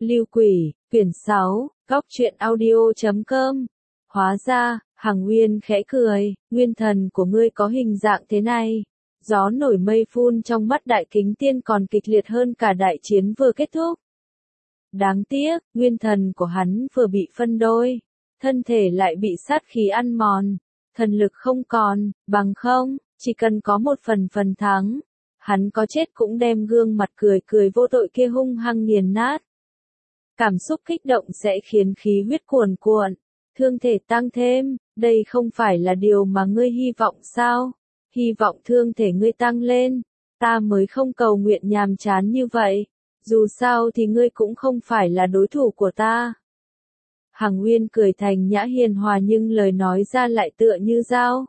Lưu Quỷ, quyển 6, góc truyện audio.com. Hóa ra, Hằng Nguyên khẽ cười, nguyên thần của ngươi có hình dạng thế này. Gió nổi mây phun trong mắt Đại Kính Tiên còn kịch liệt hơn cả đại chiến vừa kết thúc. Đáng tiếc, nguyên thần của hắn vừa bị phân đôi, thân thể lại bị sát khí ăn mòn, thần lực không còn, bằng không, chỉ cần có một phần thắng, hắn có chết cũng đem gương mặt cười vô tội kia hung hăng nghiền nát. Cảm xúc kích động sẽ khiến khí huyết cuồn cuộn, thương thể tăng thêm, đây không phải là điều mà ngươi hy vọng sao? Hy vọng thương thể ngươi tăng lên, ta mới không cầu nguyện nhàm chán như vậy, dù sao thì ngươi cũng không phải là đối thủ của ta. Hằng Nguyên cười thành nhã hiền hòa nhưng lời nói ra lại tựa như dao.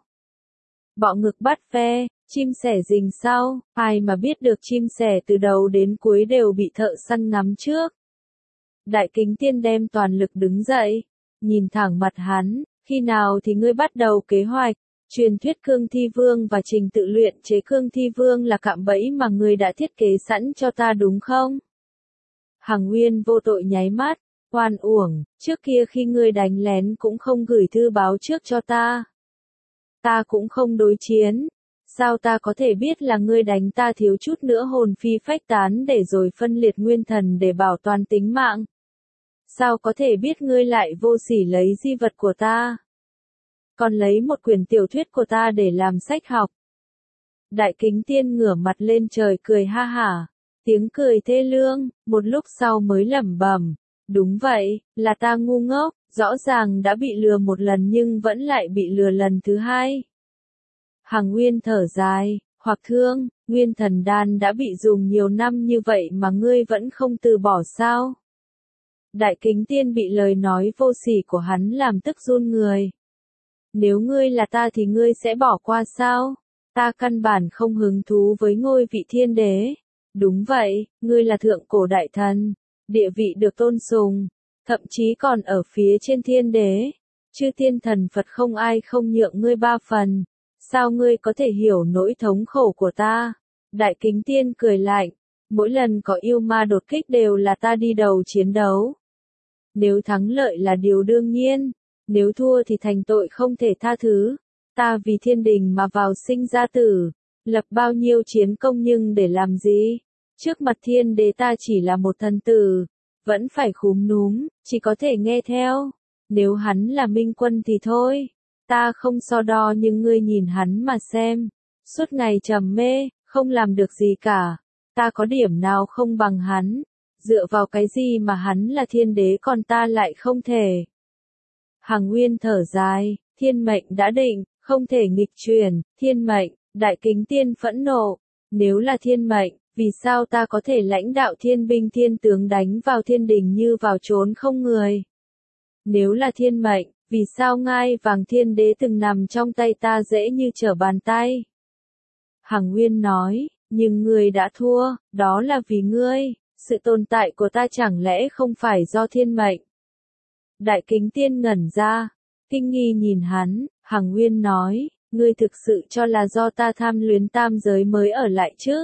Bọ ngực bắt ve, chim sẻ rình sau, ai mà biết được chim sẻ từ đầu đến cuối đều bị thợ săn ngắm trước. Đại Kính Tiên đem toàn lực đứng dậy, nhìn thẳng mặt hắn, khi nào thì ngươi bắt đầu kế hoạch? Truyền thuyết Cương Thi Vương và trình tự luyện chế Cương Thi Vương là cạm bẫy mà ngươi đã thiết kế sẵn cho ta đúng không? Hằng Nguyên vô tội nháy mắt, oan uổng, trước kia khi ngươi đánh lén cũng không gửi thư báo trước cho ta. Ta cũng không đối chiến, sao ta có thể biết là ngươi đánh ta thiếu chút nữa hồn phi phách tán để rồi phân liệt nguyên thần để bảo toàn tính mạng? Sao có thể biết ngươi lại vô sỉ lấy di vật của ta? Còn lấy một quyển tiểu thuyết của ta để làm sách học. Đại Kính Tiên ngửa mặt lên trời cười ha hả, tiếng cười thê lương, một lúc sau mới lẩm bẩm, đúng vậy, là ta ngu ngốc, rõ ràng đã bị lừa một lần nhưng vẫn lại bị lừa lần thứ hai. Hằng Nguyên thở dài, hoặc thương, nguyên thần đan đã bị dùng nhiều năm như vậy mà ngươi vẫn không từ bỏ sao? Đại Kính Tiên bị lời nói vô sỉ của hắn làm tức run người. Nếu ngươi là ta thì ngươi sẽ bỏ qua sao? Ta căn bản không hứng thú với ngôi vị thiên đế. Đúng vậy, ngươi là thượng cổ đại thần, địa vị được tôn sùng, thậm chí còn ở phía trên thiên đế. Chư thiên thần Phật không ai không nhượng ngươi 3 phần. Sao ngươi có thể hiểu nỗi thống khổ của ta? Đại Kính Tiên cười lạnh, mỗi lần có yêu ma đột kích đều là ta đi đầu chiến đấu. Nếu thắng lợi là điều đương nhiên, nếu thua thì thành tội không thể tha thứ. Ta vì thiên đình mà vào sinh ra tử, lập bao nhiêu chiến công nhưng để làm gì? Trước mặt thiên đế ta chỉ là một thần tử, vẫn phải khúm núm, chỉ có thể nghe theo. Nếu hắn là minh quân thì thôi, ta không so đo nhưng ngươi nhìn hắn mà xem, suốt ngày trầm mê, không làm được gì cả. Ta có điểm nào không bằng hắn? Dựa vào cái gì mà hắn là thiên đế còn ta lại không thể? Hằng Nguyên thở dài, thiên mệnh đã định, không thể nghịch chuyển, thiên mệnh. Đại Kính Tiên phẫn nộ, nếu là thiên mệnh, vì sao ta có thể lãnh đạo thiên binh thiên tướng đánh vào thiên đình như vào trốn không người? Nếu là thiên mệnh, vì sao ngai vàng thiên đế từng nằm trong tay ta dễ như trở bàn tay? Hằng Nguyên nói, nhưng ngươi đã thua, đó là vì ngươi, sự tồn tại của ta chẳng lẽ không phải do thiên mệnh? Đại Kính Tiên ngẩn ra, kinh nghi nhìn hắn, Hằng Nguyên nói, ngươi thực sự cho là do ta tham luyến tam giới mới ở lại chứ?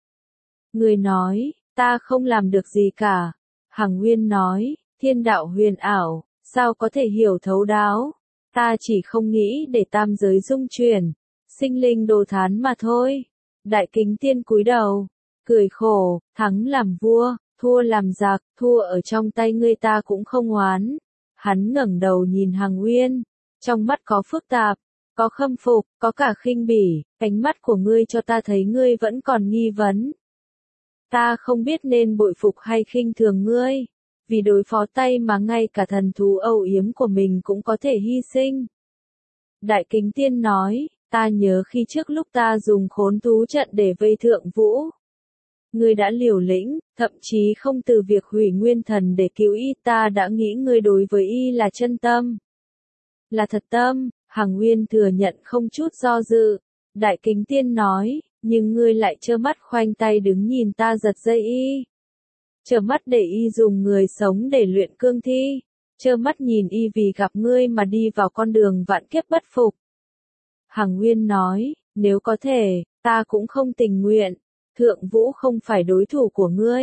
Ngươi nói, ta không làm được gì cả. Hằng Nguyên nói, thiên đạo huyền ảo, sao có thể hiểu thấu đáo? Ta chỉ không nghĩ để tam giới dung chuyển, sinh linh đồ thán mà thôi. Đại Kính Tiên cúi đầu, cười khổ, thắng làm vua, thua làm giặc, thua ở trong tay ngươi ta cũng không oán. Hắn ngẩng đầu nhìn Hằng Nguyên, trong mắt có phức tạp, có khâm phục, có cả khinh bỉ, ánh mắt của ngươi cho ta thấy ngươi vẫn còn nghi vấn. Ta không biết nên bội phục hay khinh thường ngươi, vì đối phó tay mà ngay cả thần thú âu yếm của mình cũng có thể hy sinh. Đại Kính Tiên nói, ta nhớ khi trước lúc ta dùng khốn thú trận để vây Thượng Vũ. Ngươi đã liều lĩnh, thậm chí không từ việc hủy nguyên thần để cứu y, ta đã nghĩ ngươi đối với y là chân tâm. Là thật tâm, Hằng Nguyên thừa nhận không chút do dự. Đại Kính Tiên nói, nhưng ngươi lại trơ mắt khoanh tay đứng nhìn ta giật dây y. Trơ mắt để y dùng người sống để luyện cương thi. Trơ mắt nhìn y vì gặp ngươi mà đi vào con đường vạn kiếp bất phục. Hằng Nguyên nói, nếu có thể, ta cũng không tình nguyện. Thượng Vũ không phải đối thủ của ngươi.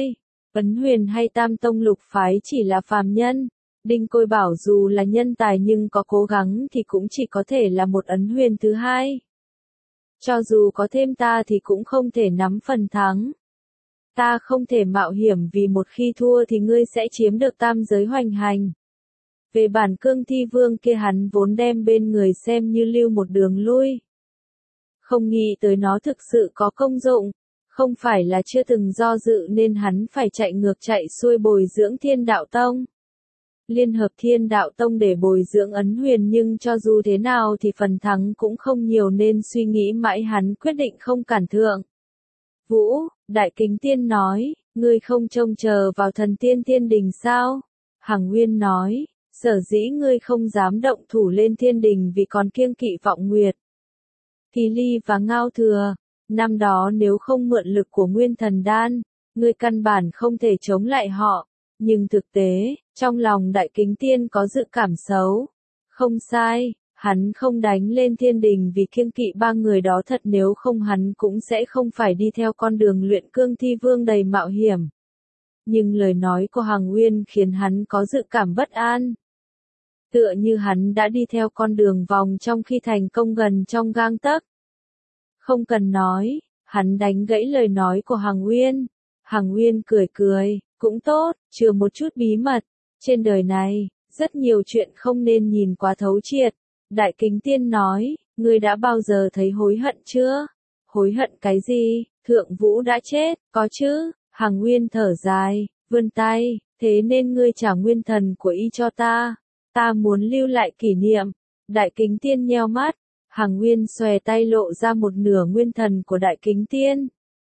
Ấn Huyền hay Tam Tông Lục Phái chỉ là phàm nhân. Đinh Côi Bảo dù là nhân tài nhưng có cố gắng thì cũng chỉ có thể là một Ấn Huyền thứ hai. Cho dù có thêm ta thì cũng không thể nắm phần thắng. Ta không thể mạo hiểm vì một khi thua thì ngươi sẽ chiếm được tam giới hoành hành. Về bản Cương Thi Vương kia hắn vốn đem bên người xem như lưu một đường lui. Không nghĩ tới nó thực sự có công dụng, không phải là chưa từng do dự nên hắn phải chạy ngược chạy xuôi bồi dưỡng Thiên Đạo Tông. Liên hợp Thiên Đạo Tông để bồi dưỡng Ấn Huyền nhưng cho dù thế nào thì phần thắng cũng không nhiều nên suy nghĩ mãi hắn quyết định không cản thượng. Vũ, Đại Kính Tiên nói, ngươi không trông chờ vào thần tiên thiên đình sao? Hằng Nguyên nói, sở dĩ ngươi không dám động thủ lên thiên đình vì còn kiêng kỵ Vọng Nguyệt. Kỳ Ly và Ngao Thừa, năm đó nếu không mượn lực của Nguyên Thần Đan, ngươi căn bản không thể chống lại họ, nhưng thực tế, trong lòng Đại Kính Tiên có dự cảm xấu. Không sai, hắn không đánh lên thiên đình vì kiêng kỵ ba người đó thật, nếu không hắn cũng sẽ không phải đi theo con đường luyện Cương Thi Vương đầy mạo hiểm. Nhưng lời nói của Hằng Nguyên khiến hắn có dự cảm bất an. Tựa như hắn đã đi theo con đường vòng trong khi thành công gần trong gang tấc. Không cần nói, hắn đánh gãy lời nói của Hằng Nguyên. Hằng Nguyên cười cười, cũng tốt, chừa một chút bí mật. Trên đời này, rất nhiều chuyện không nên nhìn quá thấu triệt. Đại Kính Tiên nói, ngươi đã bao giờ thấy hối hận chưa? Hối hận cái gì? Thượng Vũ đã chết, có chứ? Hằng Nguyên thở dài, vươn tay, thế nên ngươi trả nguyên thần của y cho ta. Ta muốn lưu lại kỷ niệm. Đại Kính Tiên nheo mắt, Hằng Nguyên xòe tay lộ ra một nửa nguyên thần của Đại Kính Tiên.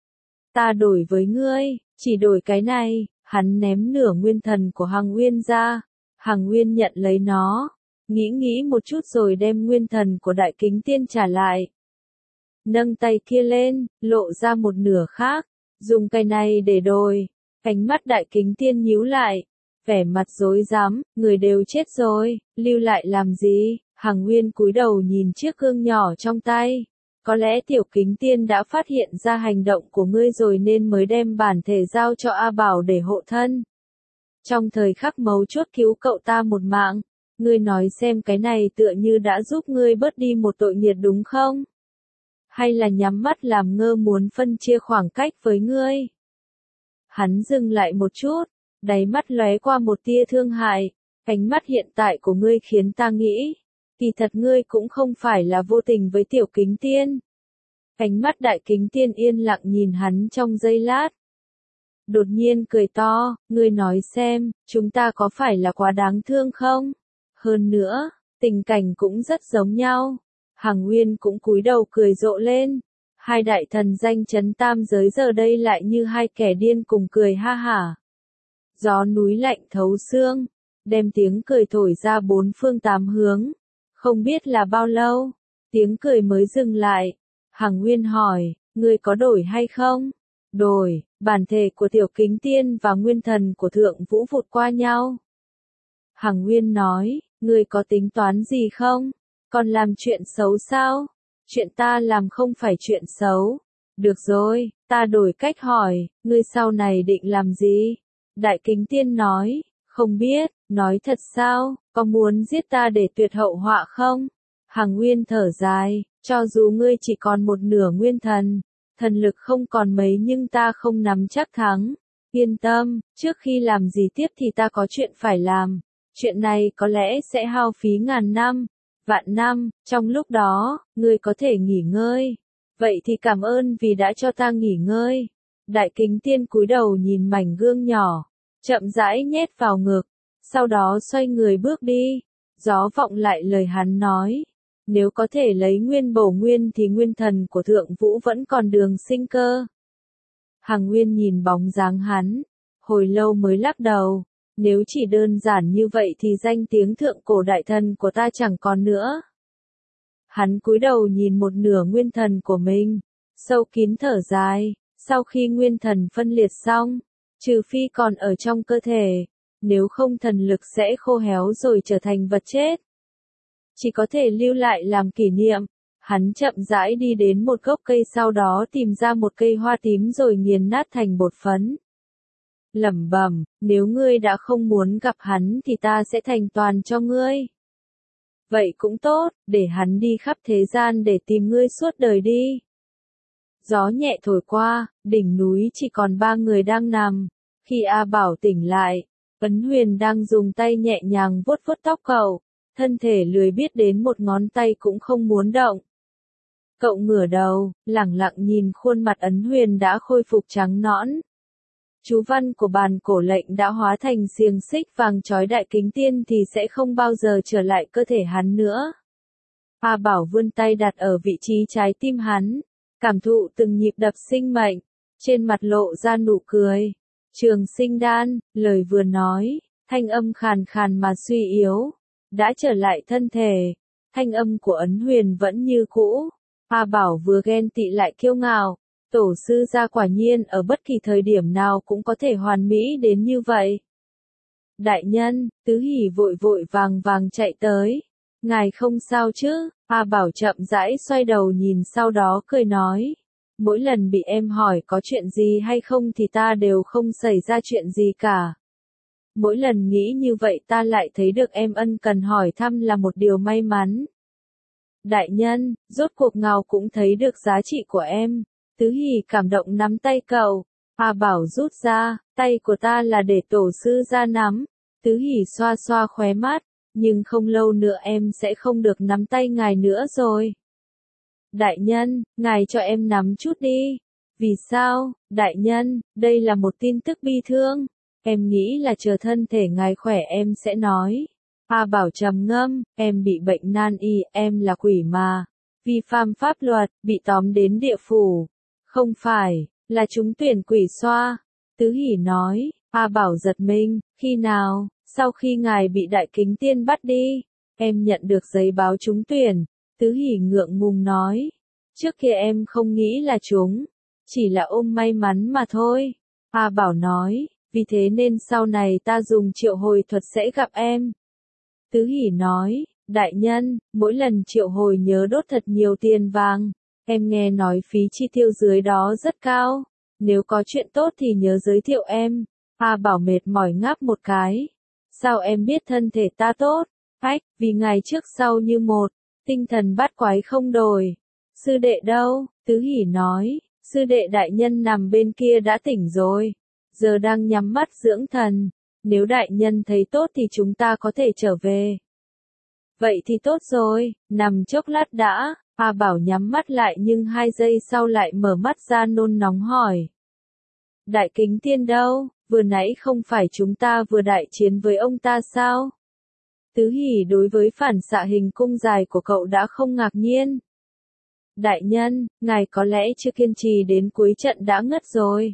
Ta đổi với ngươi, chỉ đổi cái này. Hắn ném nửa nguyên thần của Hằng Nguyên ra. Hằng Nguyên nhận lấy nó, nghĩ một chút rồi đem nguyên thần của Đại Kính Tiên trả lại. Nâng tay kia lên, lộ ra một nửa khác, dùng cái này để đổi. Ánh mắt Đại Kính Tiên nhíu lại, vẻ mặt rối rắm, người đều chết rồi, lưu lại làm gì? Hằng Nguyên cúi đầu nhìn chiếc gương nhỏ trong tay. Có lẽ Tiểu Kính Tiên đã phát hiện ra hành động của ngươi rồi nên mới đem bản thể giao cho A Bảo để hộ thân. Trong thời khắc mấu chốt cứu cậu ta một mạng, ngươi nói xem cái này tựa như đã giúp ngươi bớt đi một tội nghiệt đúng không? Hay là nhắm mắt làm ngơ muốn phân chia khoảng cách với ngươi? Hắn dừng lại một chút, đáy mắt lóe qua một tia thương hại, ánh mắt hiện tại của ngươi khiến ta nghĩ, kỳ thật ngươi cũng không phải là vô tình với Tiểu Kính Tiên. Ánh mắt Đại Kính Tiên yên lặng nhìn hắn trong giây lát. Đột nhiên cười to, ngươi nói xem, chúng ta có phải là quá đáng thương không? Hơn nữa, tình cảnh cũng rất giống nhau. Hằng Nguyên cũng cúi đầu cười rộ lên. Hai đại thần danh chấn tam giới giờ đây lại như hai kẻ điên cùng cười ha hả. Gió núi lạnh thấu xương, đem tiếng cười thổi ra bốn phương tám hướng. Không biết là bao lâu, tiếng cười mới dừng lại. Hằng Nguyên hỏi, ngươi có đổi hay không? Đổi, bản thể của Tiểu Kính Tiên và nguyên thần của Thượng Vũ vụt qua nhau. Hằng Nguyên nói, ngươi có tính toán gì không? Còn làm chuyện xấu sao? Chuyện ta làm không phải chuyện xấu. Được rồi, ta đổi cách hỏi, ngươi sau này định làm gì? Đại Kính Tiên nói, không biết, nói thật sao, có muốn giết ta để tuyệt hậu họa không? Hằng Nguyên thở dài, cho dù ngươi chỉ còn một nửa nguyên thần, thần lực không còn mấy nhưng ta không nắm chắc thắng. Yên tâm, trước khi làm gì tiếp thì ta có chuyện phải làm. Chuyện này có lẽ sẽ hao phí ngàn năm, vạn năm, trong lúc đó, ngươi có thể nghỉ ngơi. Vậy thì cảm ơn vì đã cho ta nghỉ ngơi. Đại Kính Tiên cúi đầu nhìn mảnh gương nhỏ, chậm rãi nhét vào ngực, sau đó xoay người bước đi. Gió vọng lại lời hắn nói, nếu có thể lấy nguyên bổ nguyên thì nguyên thần của Thượng Vũ vẫn còn đường sinh cơ. Hằng Nguyên nhìn bóng dáng hắn, hồi lâu mới lắc đầu, nếu chỉ đơn giản như vậy thì danh tiếng thượng cổ đại thần của ta chẳng còn nữa. Hắn cúi đầu nhìn một nửa nguyên thần của mình, sâu kín thở dài, sau khi nguyên thần phân liệt xong, trừ phi còn ở trong cơ thể, nếu không thần lực sẽ khô héo rồi trở thành vật chết. Chỉ có thể lưu lại làm kỷ niệm. Hắn chậm rãi đi đến một gốc cây sau đó tìm ra một cây hoa tím rồi nghiền nát thành bột phấn. lẩm bẩm, nếu ngươi đã không muốn gặp hắn thì ta sẽ thành toàn cho ngươi. Vậy cũng tốt, để hắn đi khắp thế gian để tìm ngươi suốt đời đi. Gió nhẹ thổi qua, đỉnh núi chỉ còn 3 người đang nằm. Khi A Bảo tỉnh lại, Ấn Huyền đang dùng tay nhẹ nhàng vuốt vuốt tóc cậu, thân thể lười biếc đến một ngón tay cũng không muốn động. Cậu ngửa đầu, lẳng lặng nhìn khuôn mặt Ấn Huyền đã khôi phục trắng nõn. Chú văn của bàn cổ lệnh đã hóa thành xiềng xích vàng trói Đại Kính Tiên thì sẽ không bao giờ trở lại cơ thể hắn nữa. A Bảo vươn tay đặt ở vị trí trái tim hắn, cảm thụ từng nhịp đập sinh mệnh, trên mặt lộ ra nụ cười. Trường Sinh Đan, lời vừa nói, thanh âm khàn khàn mà suy yếu, đã trở lại thân thể. Thanh âm của Ấn Huyền vẫn như cũ. A Bảo vừa ghen tị lại kiêu ngạo, tổ sư gia quả nhiên ở bất kỳ thời điểm nào cũng có thể hoàn mỹ đến như vậy. Đại nhân, Tứ Hỷ vội vội vàng vàng chạy tới. Ngài không sao chứ? A Bảo chậm rãi xoay đầu nhìn sau đó cười nói. Mỗi lần bị em hỏi có chuyện gì hay không thì ta đều không xảy ra chuyện gì cả. Mỗi lần nghĩ như vậy ta lại thấy được em ân cần hỏi thăm là một điều may mắn. Đại nhân, rốt cuộc Ngao cũng thấy được giá trị của em. Tứ Hỷ cảm động nắm tay cậu. A Bảo rút ra, tay của ta là để tổ sư gia nắm. Tứ Hỷ xoa xoa khóe mắt, nhưng không lâu nữa em sẽ không được nắm tay ngài nữa rồi. Đại nhân, ngài cho em nắm chút đi. Vì sao, đại nhân, đây là một tin tức bi thương. Em nghĩ là chờ thân thể ngài khỏe em sẽ nói. A Bảo trầm ngâm, em bị bệnh nan y, em là quỷ mà. Vi phạm pháp luật, bị tóm đến địa phủ. Không phải, là chúng tuyển quỷ xoa. Tứ Hỷ nói. A Bảo giật mình, khi nào? Sau khi ngài bị Đại Kính Tiên bắt đi, em nhận được giấy báo trúng tuyển. Tứ Hỷ ngượng ngùng nói. Trước kia em không nghĩ là chúng, chỉ là ôm may mắn mà thôi. A Bảo nói, vì thế nên sau này ta dùng triệu hồi thuật sẽ gặp em. Tứ Hỷ nói, đại nhân, mỗi lần triệu hồi nhớ đốt thật nhiều tiền vàng. Em nghe nói phí chi tiêu dưới đó rất cao. Nếu có chuyện tốt thì nhớ giới thiệu em. A Bảo mệt mỏi ngáp một cái. Sao em biết thân thể ta tốt? Ách, vì ngày trước sau như một, tinh thần bát quái không đổi. Sư đệ đâu? Tứ Hỷ nói, sư đệ đại nhân nằm bên kia đã tỉnh rồi. Giờ đang nhắm mắt dưỡng thần. Nếu đại nhân thấy tốt thì chúng ta có thể trở về. Vậy thì tốt rồi, nằm chốc lát đã. A Bảo nhắm mắt lại nhưng 2 giây sau lại mở mắt ra nôn nóng hỏi. Đại Kính Tiên đâu? Vừa nãy không phải chúng ta vừa đại chiến với ông ta sao? Tứ Hỷ đối với phản xạ hình cung dài của cậu đã không ngạc nhiên. Đại nhân, ngài có lẽ chưa kiên trì đến cuối trận đã ngất rồi.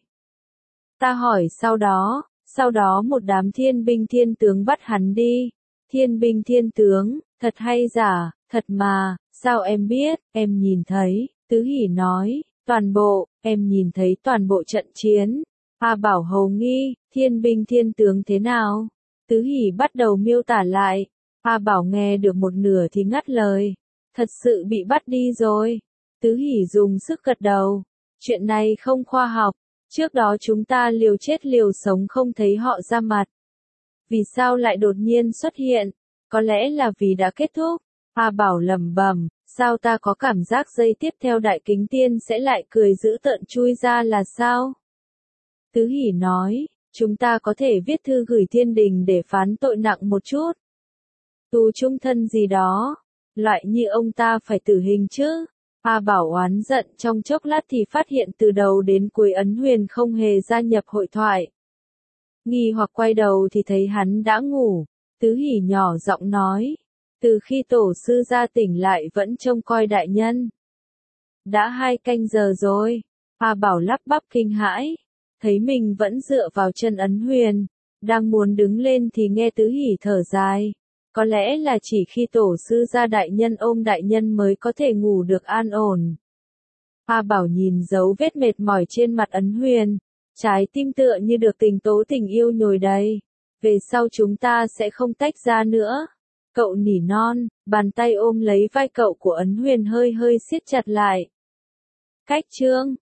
Ta hỏi sau đó một đám thiên binh thiên tướng bắt hắn đi. Thiên binh thiên tướng, thật hay giả, thật mà, sao em biết, em nhìn thấy, Tứ Hỷ nói, toàn bộ, em nhìn thấy toàn bộ trận chiến. A Bảo hầu nghi, thiên binh thiên tướng thế nào? Tứ Hỷ bắt đầu miêu tả lại. A Bảo nghe được một nửa thì ngắt lời. Thật sự bị bắt đi rồi. Tứ Hỷ dùng sức gật đầu. Chuyện này không khoa học. Trước đó chúng ta liều chết liều sống không thấy họ ra mặt. Vì sao lại đột nhiên xuất hiện? Có lẽ là vì đã kết thúc. A Bảo lẩm bẩm, sao ta có cảm giác giây tiếp theo Đại Kính Tiên sẽ lại cười dữ tợn chui ra là sao? Tứ Hỷ nói, chúng ta có thể viết thư gửi thiên đình để phán tội nặng một chút. Tù chung thân gì đó, loại như ông ta phải tử hình chứ. A Bảo oán giận trong chốc lát thì phát hiện từ đầu đến cuối Ấn Huyền không hề gia nhập hội thoại. Nghi hoặc quay đầu thì thấy hắn đã ngủ. Tứ Hỷ nhỏ giọng nói, từ khi tổ sư gia tỉnh lại vẫn trông coi đại nhân. Đã 2 canh giờ rồi. A Bảo lắp bắp kinh hãi, thấy mình vẫn dựa vào chân Ấn Huyền, đang muốn đứng lên thì nghe Tứ Hỷ thở dài. Có lẽ là chỉ khi tổ sư gia đại nhân ôm đại nhân mới có thể ngủ được an ổn. A Bảo nhìn dấu vết mệt mỏi trên mặt Ấn Huyền, trái tim tựa như được tình tố tình yêu nhồi đầy. Về sau chúng ta sẽ không tách ra nữa. Cậu nỉ non, bàn tay ôm lấy vai cậu của Ấn Huyền hơi hơi siết chặt lại. Cách chương